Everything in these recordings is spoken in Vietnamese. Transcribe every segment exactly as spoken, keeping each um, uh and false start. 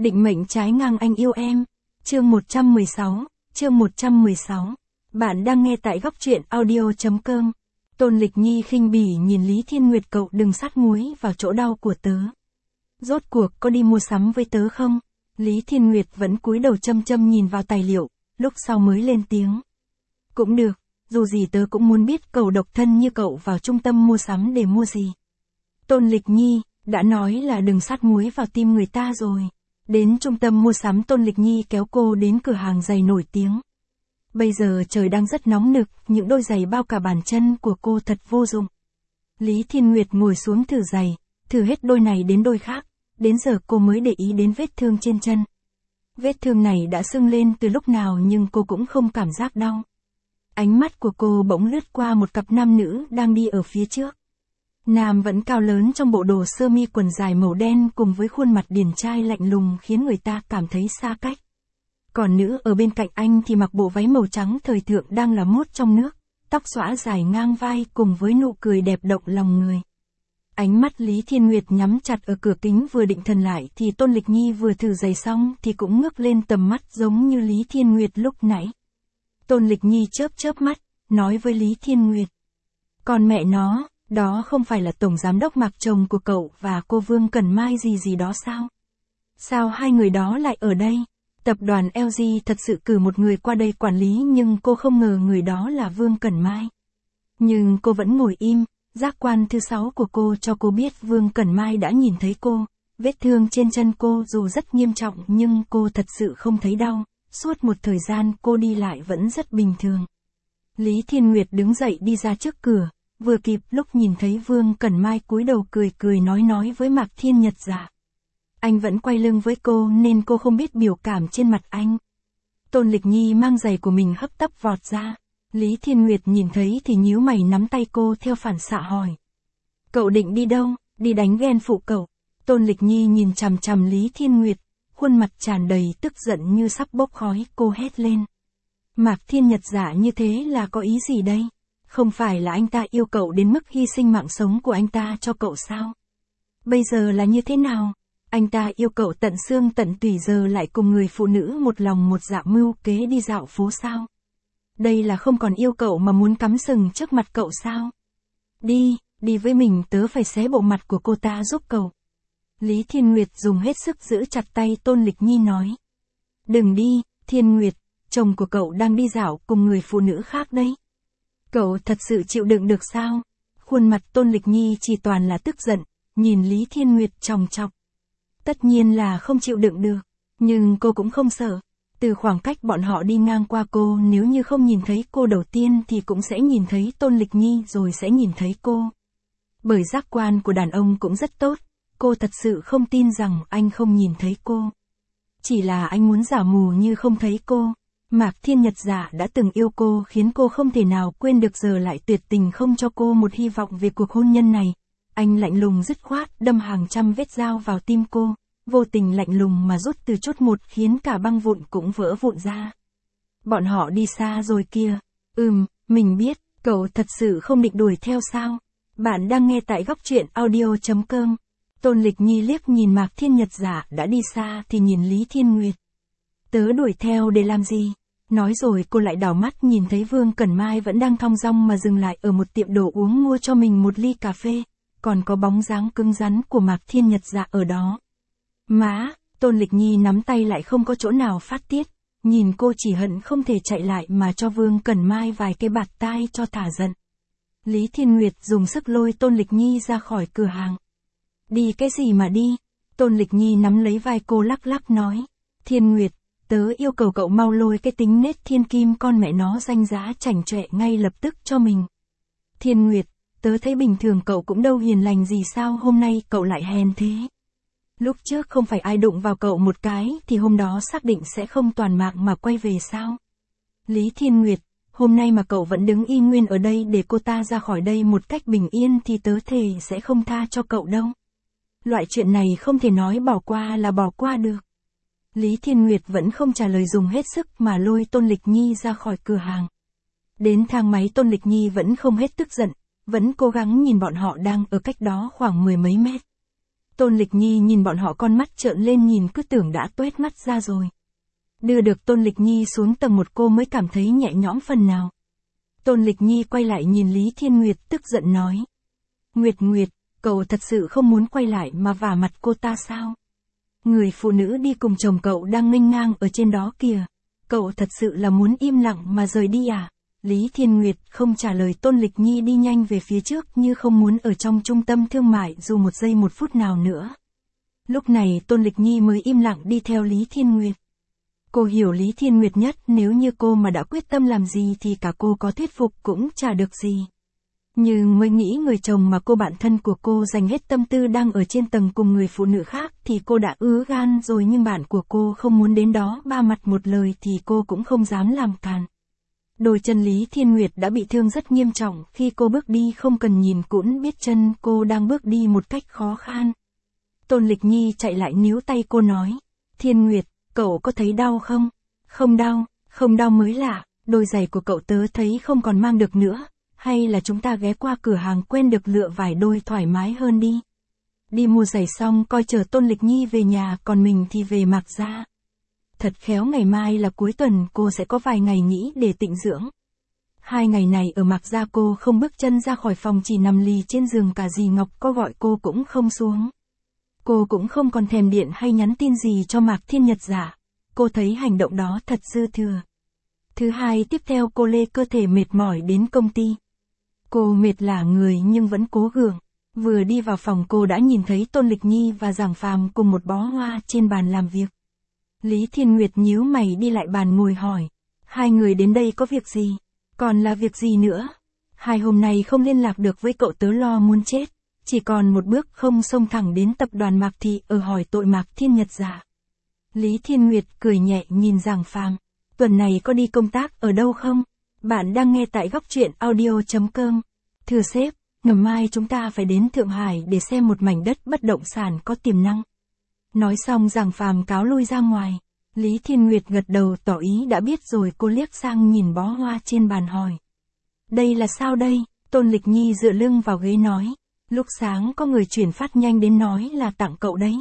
Định mệnh trái ngang anh yêu em. Chương một trăm mười sáu, chương một trăm mười sáu. Bạn đang nghe tại góc truyện audio.com. Tôn Lịch Nhi khinh bỉ nhìn Lý Thiên Nguyệt, cậu đừng sát muối vào chỗ đau của tớ. Rốt cuộc có đi mua sắm với tớ không? Lý Thiên Nguyệt vẫn cúi đầu chăm chăm nhìn vào tài liệu, lúc sau mới lên tiếng. Cũng được, dù gì tớ cũng muốn biết cậu độc thân như cậu vào trung tâm mua sắm để mua gì. Tôn Lịch Nhi, đã nói là đừng sát muối vào tim người ta rồi. Đến trung tâm mua sắm, Tôn Lịch Nhi kéo cô đến cửa hàng giày nổi tiếng. Bây giờ trời đang rất nóng nực, những đôi giày bao cả bàn chân của cô thật vô dụng. Lý Thiên Nguyệt ngồi xuống thử giày, thử hết đôi này đến đôi khác, đến giờ cô mới để ý đến vết thương trên chân. Vết thương này đã sưng lên từ lúc nào nhưng cô cũng không cảm giác đau. Ánh mắt của cô bỗng lướt qua một cặp nam nữ đang đi ở phía trước. Nam vẫn cao lớn trong bộ đồ sơ mi quần dài màu đen cùng với khuôn mặt điển trai lạnh lùng khiến người ta cảm thấy xa cách. Còn nữ ở bên cạnh anh thì mặc bộ váy màu trắng thời thượng đang là mốt trong nước, tóc xõa dài ngang vai cùng với nụ cười đẹp động lòng người. Ánh mắt Lý Thiên Nguyệt nhắm chặt ở cửa kính, vừa định thần lại thì Tôn Lịch Nhi vừa thử giày xong thì cũng ngước lên tầm mắt giống như Lý Thiên Nguyệt lúc nãy. Tôn Lịch Nhi chớp chớp mắt, nói với Lý Thiên Nguyệt. Còn mẹ nó, đó không phải là tổng giám đốc Mạc, chồng của cậu và cô Vương Cẩn Mai gì gì đó sao? Sao hai người đó lại ở đây? Tập đoàn lờ giê thật sự cử một người qua đây quản lý nhưng cô không ngờ người đó là Vương Cẩn Mai. Nhưng cô vẫn ngồi im, giác quan thứ sáu của cô cho cô biết Vương Cẩn Mai đã nhìn thấy cô. Vết thương trên chân cô dù rất nghiêm trọng nhưng cô thật sự không thấy đau, suốt một thời gian cô đi lại vẫn rất bình thường. Lý Thiên Nguyệt đứng dậy đi ra trước cửa, vừa kịp lúc nhìn thấy Vương Cẩn Mai cúi đầu cười cười nói nói với Mạc Thiên Nhật Dạ. Anh vẫn quay lưng với cô nên cô không biết biểu cảm trên mặt anh. Tôn Lịch Nhi mang giày của mình hấp tấp vọt ra. Lý Thiên Nguyệt nhìn thấy thì nhíu mày nắm tay cô theo phản xạ hỏi. Cậu định đi đâu? Đi đánh ghen phụ cậu. Tôn Lịch Nhi nhìn chằm chằm Lý Thiên Nguyệt, khuôn mặt tràn đầy tức giận như sắp bốc khói, cô hét lên. Mạc Thiên Nhật Dạ như thế là có ý gì đây? Không phải là anh ta yêu cậu đến mức hy sinh mạng sống của anh ta cho cậu sao? Bây giờ là như thế nào? Anh ta yêu cậu tận xương tận tủy giờ lại cùng người phụ nữ một lòng một dạ mưu kế đi dạo phố sao? Đây là không còn yêu cậu mà muốn cắm sừng trước mặt cậu sao? Đi, đi với mình, tớ phải xé bộ mặt của cô ta giúp cậu. Lý Thiên Nguyệt dùng hết sức giữ chặt tay Tôn Lịch Nhi nói. Đừng đi, Thiên Nguyệt, chồng của cậu đang đi dạo cùng người phụ nữ khác đấy. Cậu thật sự chịu đựng được sao? Khuôn mặt Tôn Lịch Nhi chỉ toàn là tức giận, nhìn Lý Thiên Nguyệt chòng chọc. Tất nhiên là không chịu đựng được, nhưng cô cũng không sợ. Từ khoảng cách bọn họ đi ngang qua cô, nếu như không nhìn thấy cô đầu tiên thì cũng sẽ nhìn thấy Tôn Lịch Nhi rồi sẽ nhìn thấy cô. Bởi giác quan của đàn ông cũng rất tốt, cô thật sự không tin rằng anh không nhìn thấy cô. Chỉ là anh muốn giả mù như không thấy cô. Mạc Thiên Nhật Dạ đã từng yêu cô khiến cô không thể nào quên được, giờ lại tuyệt tình không cho cô một hy vọng về cuộc hôn nhân này. Anh lạnh lùng dứt khoát đâm hàng trăm vết dao vào tim cô, vô tình lạnh lùng mà rút từ chút một khiến cả băng vụn cũng vỡ vụn ra. Bọn họ đi xa rồi kìa. Ừm, mình biết, cậu thật sự không định đuổi theo sao? Bạn đang nghe tại góc truyện audio.com. Tôn Lịch Nhi liếc nhìn Mạc Thiên Nhật Dạ đã đi xa thì nhìn Lý Thiên Nguyệt. Tớ đuổi theo để làm gì? Nói rồi cô lại đảo mắt nhìn thấy Vương Cẩn Mai vẫn đang thong dong mà dừng lại ở một tiệm đồ uống mua cho mình một ly cà phê, còn có bóng dáng cứng rắn của Mạc Thiên Nhật Dạ ở đó. Má, Tôn Lịch Nhi nắm tay lại không có chỗ nào phát tiết, nhìn cô chỉ hận không thể chạy lại mà cho Vương Cẩn Mai vài cái bạt tai cho thả giận. Lý Thiên Nguyệt dùng sức lôi Tôn Lịch Nhi ra khỏi cửa hàng. Đi cái gì mà đi? Tôn Lịch Nhi nắm lấy vai cô lắc lắc nói. Thiên Nguyệt, tớ yêu cầu cậu mau lôi cái tính nết thiên kim con mẹ nó danh giá chảnh chọe ngay lập tức cho mình. Thiên Nguyệt, tớ thấy bình thường cậu cũng đâu hiền lành gì, sao hôm nay cậu lại hèn thế? Lúc trước không phải ai đụng vào cậu một cái thì hôm đó xác định sẽ không toàn mạng mà quay về sao? Lý Thiên Nguyệt, hôm nay mà cậu vẫn đứng y nguyên ở đây để cô ta ra khỏi đây một cách bình yên thì tớ thề sẽ không tha cho cậu đâu. Loại chuyện này không thể nói bỏ qua là bỏ qua được. Lý Thiên Nguyệt vẫn không trả lời, dùng hết sức mà lôi Tôn Lịch Nhi ra khỏi cửa hàng. Đến thang máy Tôn Lịch Nhi vẫn không hết tức giận, vẫn cố gắng nhìn bọn họ đang ở cách đó khoảng mười mấy mét. Tôn Lịch Nhi nhìn bọn họ con mắt trợn lên nhìn cứ tưởng đã tuét mắt ra rồi. Đưa được Tôn Lịch Nhi xuống tầng một cô mới cảm thấy nhẹ nhõm phần nào. Tôn Lịch Nhi quay lại nhìn Lý Thiên Nguyệt tức giận nói. Nguyệt Nguyệt, cậu thật sự không muốn quay lại mà vả mặt cô ta sao? Người phụ nữ đi cùng chồng cậu đang nghênh ngang ở trên đó kìa. Cậu thật sự là muốn im lặng mà rời đi à? Lý Thiên Nguyệt không trả lời. Tôn Lịch Nhi đi nhanh về phía trước như không muốn ở trong trung tâm thương mại dù một giây một phút nào nữa. Lúc này Tôn Lịch Nhi mới im lặng đi theo Lý Thiên Nguyệt. Cô hiểu Lý Thiên Nguyệt nhất, nếu như cô mà đã quyết tâm làm gì thì cả cô có thuyết phục cũng chả được gì. Nhưng mới nghĩ người chồng mà cô bạn thân của cô dành hết tâm tư đang ở trên tầng cùng người phụ nữ khác thì cô đã ứa gan rồi, nhưng bạn của cô không muốn đến đó ba mặt một lời thì cô cũng không dám làm càn. Đôi chân Lý Thiên Nguyệt đã bị thương rất nghiêm trọng, khi cô bước đi không cần nhìn cũng biết chân cô đang bước đi một cách khó khăn. Tôn Lịch Nhi chạy lại níu tay cô nói, Thiên Nguyệt, cậu có thấy đau không? Không đau, không đau mới lạ, đôi giày của cậu tớ thấy không còn mang được nữa, hay là chúng ta ghé qua cửa hàng quen được lựa vài đôi thoải mái hơn đi. Đi mua giày xong coi chờ Tôn Lịch Nhi về nhà, còn mình thì về Mạc Gia. Thật khéo ngày mai là cuối tuần, cô sẽ có vài ngày nghỉ để tịnh dưỡng. Hai ngày này ở Mạc Gia cô không bước chân ra khỏi phòng, chỉ nằm lì trên giường, cả dì Ngọc có gọi cô cũng không xuống. Cô cũng không còn thèm điện hay nhắn tin gì cho Mạc Thiên Nhật giả. Cô thấy hành động đó thật dư thừa. Thứ hai, tiếp theo cô lê cơ thể mệt mỏi đến công ty. Cô mệt lả người nhưng vẫn cố gượng. Vừa đi vào phòng cô đã nhìn thấy Tôn Lịch Nhi và Giảng Phàm cùng một bó hoa trên bàn làm việc. Lý Thiên Nguyệt nhíu mày đi lại bàn ngồi hỏi. Hai người đến đây có việc gì? Còn là việc gì nữa? Hai hôm nay không liên lạc được với cậu tớ lo muốn chết. Chỉ còn một bước không xông thẳng đến tập đoàn Mạc Thị ở hỏi tội Mạc Thiên Nhật giả. Lý Thiên Nguyệt cười nhẹ nhìn Giảng Phàm. Tuần này có đi công tác ở đâu không? Bạn đang nghe tại góc truyện audio chấm com. Thưa sếp, ngày mai chúng ta phải đến Thượng Hải để xem một mảnh đất bất động sản có tiềm năng. Nói xong Giảng Phàm cáo lui ra ngoài. Lý Thiên Nguyệt gật đầu tỏ ý đã biết rồi, cô liếc sang nhìn bó hoa trên bàn hỏi. Đây là sao đây? Tôn Lịch Nhi dựa lưng vào ghế nói. Lúc sáng có người chuyển phát nhanh đến nói là tặng cậu đấy.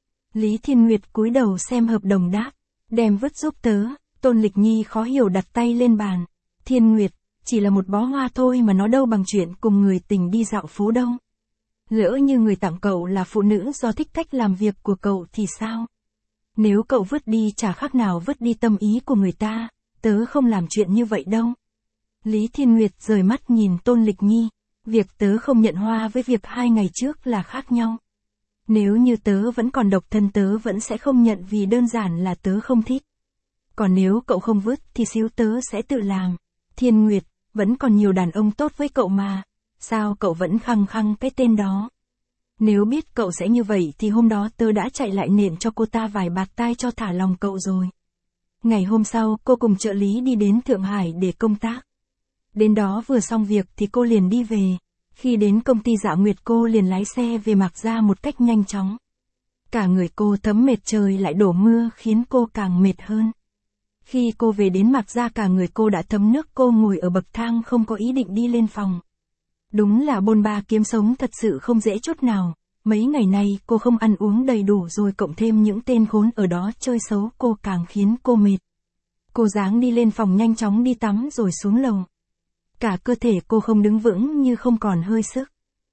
Lý Thiên Nguyệt cúi đầu xem hợp đồng đáp. Đem vứt giúp tớ. Tôn Lịch Nhi khó hiểu đặt tay lên bàn. Thiên Nguyệt, chỉ là một bó hoa thôi mà nó đâu bằng chuyện cùng người tình đi dạo phố đâu. Lỡ như người tặng cậu là phụ nữ do thích cách làm việc của cậu thì sao? Nếu cậu vứt đi chả khác nào vứt đi tâm ý của người ta, tớ không làm chuyện như vậy đâu. Lý Thiên Nguyệt rời mắt nhìn Tôn Lịch Nhi. Việc tớ không nhận hoa với việc hai ngày trước là khác nhau. Nếu như tớ vẫn còn độc thân tớ vẫn sẽ không nhận vì đơn giản là tớ không thích. Còn nếu cậu không vứt thì xíu tớ sẽ tự làm. Thiên Nguyệt, vẫn còn nhiều đàn ông tốt với cậu mà. Sao cậu vẫn khăng khăng cái tên đó? Nếu biết cậu sẽ như vậy thì hôm đó tớ đã chạy lại nện cho cô ta vài bạt tai cho thả lòng cậu rồi. Ngày hôm sau cô cùng trợ lý đi đến Thượng Hải để công tác. Đến đó vừa xong việc thì cô liền đi về. Khi đến công ty Dạ Nguyệt cô liền lái xe về Mạc Gia một cách nhanh chóng. Cả người cô thấm mệt, trời lại đổ mưa khiến cô càng mệt hơn. Khi cô về đến Mạc Gia cả người cô đã thấm nước, cô ngồi ở bậc thang không có ý định đi lên phòng. Đúng là bôn ba kiếm sống thật sự không dễ chút nào. Mấy ngày nay cô không ăn uống đầy đủ rồi cộng thêm những tên khốn ở đó chơi xấu, cô càng khiến cô mệt. Cô dáng đi lên phòng nhanh chóng đi tắm rồi xuống lầu. Cả cơ thể cô không đứng vững như không còn hơi sức.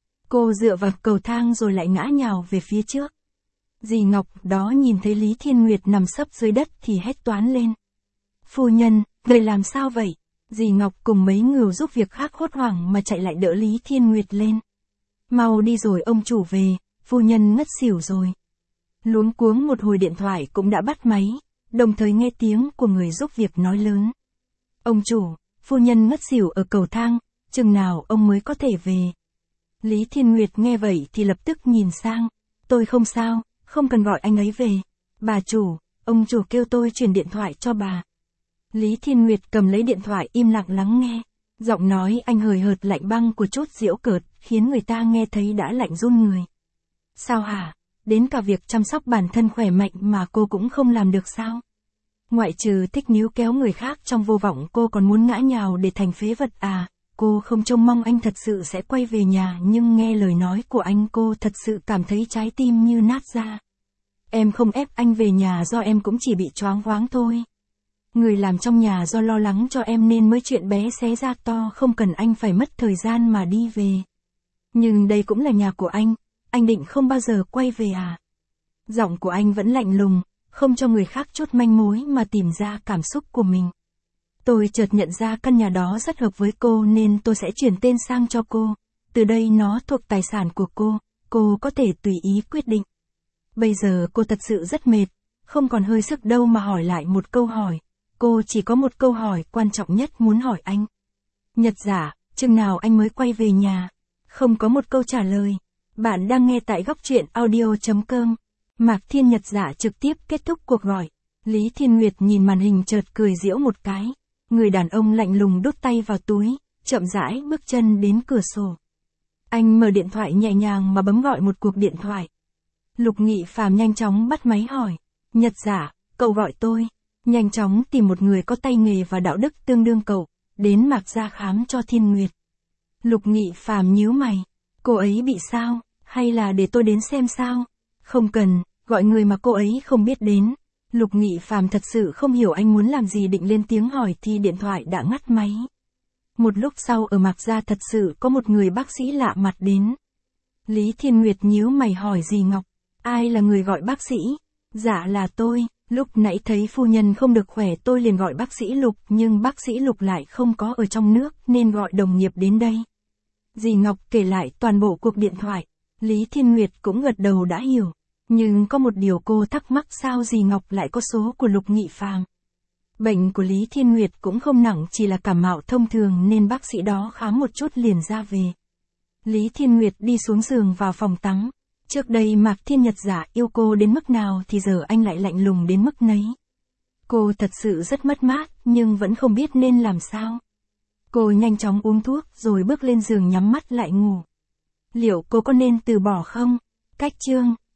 Cô dựa vào cầu thang rồi lại ngã nhào về phía trước. Dì Ngọc đó nhìn thấy Lý Thiên Nguyệt nằm sấp dưới đất thì hét toán lên. Phu nhân, người làm sao vậy? Dì Ngọc cùng mấy người giúp việc khác hốt hoảng mà chạy lại đỡ Lý Thiên Nguyệt lên. Mau đi rồi ông chủ về, phu nhân ngất xỉu rồi. Luống cuống một hồi điện thoại cũng đã bắt máy, đồng thời nghe tiếng của người giúp việc nói lớn. Ông chủ, phu nhân ngất xỉu ở cầu thang, chừng nào ông mới có thể về? Lý Thiên Nguyệt nghe vậy thì lập tức nhìn sang. Tôi không sao, không cần gọi anh ấy về. Bà chủ, ông chủ kêu tôi truyền điện thoại cho bà. Lý Thiên Nguyệt cầm lấy điện thoại im lặng lắng nghe. Giọng nói anh hời hợt lạnh băng của chút giễu cợt, khiến người ta nghe thấy đã lạnh run người. Sao hả? Đến cả việc chăm sóc bản thân khỏe mạnh mà cô cũng không làm được sao? Ngoại trừ thích níu kéo người khác trong vô vọng cô còn muốn ngã nhào để thành phế vật à? cô không trông mong anh thật sự sẽ quay về nhà, nhưng nghe lời nói của anh cô thật sự cảm thấy trái tim như nát ra. Em không ép anh về nhà do em cũng chỉ bị choáng váng thôi. Người làm trong nhà do lo lắng cho em nên mới chuyện bé xé ra to, không cần anh phải mất thời gian mà đi về. Nhưng đây cũng là nhà của anh, anh định không bao giờ quay về à? Giọng của anh vẫn lạnh lùng, không cho người khác chốt manh mối mà tìm ra cảm xúc của mình. Tôi chợt nhận ra căn nhà đó rất hợp với cô nên tôi sẽ chuyển tên sang cho cô. Từ đây nó thuộc tài sản của cô, cô có thể tùy ý quyết định. Bây giờ cô thật sự rất mệt, không còn hơi sức đâu mà hỏi lại một câu hỏi. Cô chỉ có một câu hỏi quan trọng nhất muốn hỏi anh. Nhật Giả, chừng nào anh mới quay về nhà? Không có một câu trả lời. Bạn đang nghe tại góc truyện audio chấm com. Mạc Thiên Nhật Giả trực tiếp kết thúc cuộc gọi. Lý Thiên Nguyệt nhìn màn hình chợt cười giễu một cái. Người đàn ông lạnh lùng đút tay vào túi, chậm rãi bước chân đến cửa sổ. Anh mở điện thoại nhẹ nhàng mà bấm gọi một cuộc điện thoại. Lục Nghị Phàm nhanh chóng bắt máy hỏi. Nhật Giả, cậu gọi tôi. Nhanh chóng tìm một người có tay nghề và đạo đức tương đương cậu, đến Mạc gia khám cho Thiên Nguyệt. Lục Nghị Phàm nhíu mày. Cô ấy bị sao, hay là để tôi đến xem sao? Không cần, gọi người mà cô ấy không biết đến. Lục Nghị Phàm thật sự không hiểu anh muốn làm gì, định lên tiếng hỏi thì điện thoại đã ngắt máy. Một lúc sau ở Mạc gia thật sự có một người bác sĩ lạ mặt đến. Lý Thiên Nguyệt nhíu mày hỏi dì Ngọc. Ai là người gọi bác sĩ? Dạ là tôi, lúc nãy thấy phu nhân không được khỏe tôi liền gọi bác sĩ Lục, nhưng bác sĩ Lục lại không có ở trong nước nên gọi đồng nghiệp đến đây. Dì Ngọc kể lại toàn bộ cuộc điện thoại. Lý Thiên Nguyệt cũng gật đầu đã hiểu. Nhưng có một điều cô thắc mắc, sao dì Ngọc lại có số của Lục Nghị Phàm? Bệnh của Lý Thiên Nguyệt cũng không nặng, chỉ là cảm mạo thông thường nên bác sĩ đó khám một chút liền ra về. Lý Thiên Nguyệt đi xuống giường vào phòng tắm. Trước đây Mạc Thiên Nhật Giả yêu cô đến mức nào thì giờ anh lại lạnh lùng đến mức nấy. Cô thật sự rất mất mát, nhưng vẫn không biết nên làm sao. Cô nhanh chóng uống thuốc rồi bước lên giường nhắm mắt lại ngủ. Liệu cô có nên từ bỏ không? Cách chương